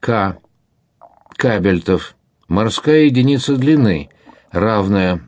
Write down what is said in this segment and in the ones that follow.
К. Кабельтов. Морская единица длины, равная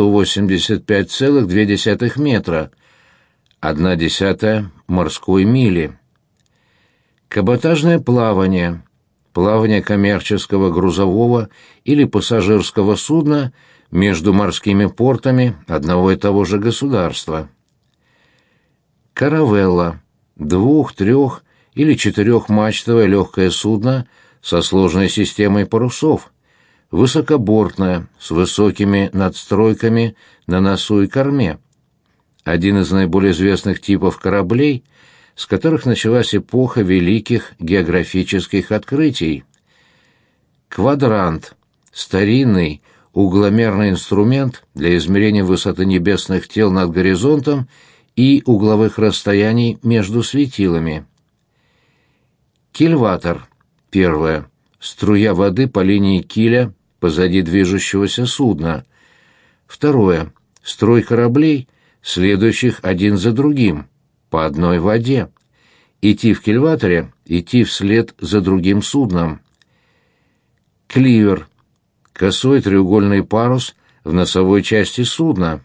185,2 метра, 1/10 морской мили. Каботажное плавание. Плавание коммерческого, грузового или пассажирского судна между морскими портами одного и того же государства. Каравелла. 2-, 3- или 4-мачтовое легкое судно со сложной системой парусов, высокобортное, с высокими надстройками на носу и корме. Один из наиболее известных типов кораблей, с которых началась эпоха великих географических открытий. Квадрант — старинный угломерный инструмент для измерения высоты небесных тел над горизонтом и угловых расстояний между светилами. Кильватор. Первое. Струя воды по линии киля позади движущегося судна. Второе. Строй кораблей, следующих один за другим, по одной воде. Идти в кильваторе, идти вслед за другим судном. Кливер. Косой треугольный парус в носовой части судна.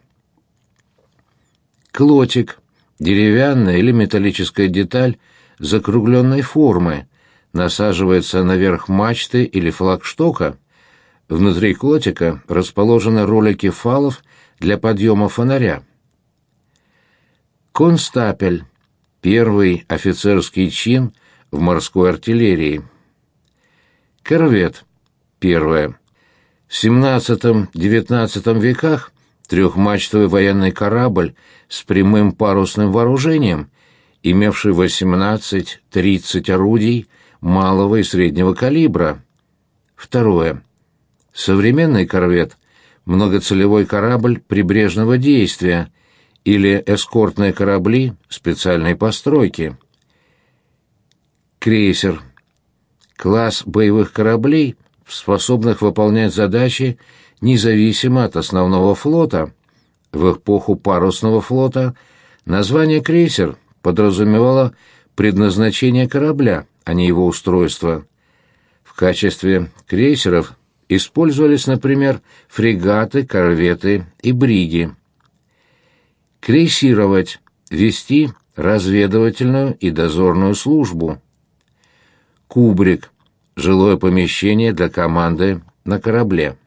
Клотик. Деревянная или металлическая деталь закругленной формы, насаживается наверх мачты или флагштока. Внутри клотика расположены ролики фалов для подъема фонаря. Констапель. Первый офицерский чин в морской артиллерии. Корвет. Первое. В XVII-XIX веках трехмачтовый военный корабль с прямым парусным вооружением, имевший 18-30 орудий малого и среднего калибра. Второе. Современный корвет – многоцелевой корабль прибрежного действия или эскортные корабли специальной постройки. Крейсер. Класс боевых кораблей, способных выполнять задачи независимо от основного флота. В эпоху парусного флота название «крейсер» подразумевало предназначение корабля, а не его устройство. В качестве крейсеров использовались, например, фрегаты, корветы и бриги. Крейсировать – вести разведывательную и дозорную службу. Кубрик – жилое помещение для команды на корабле.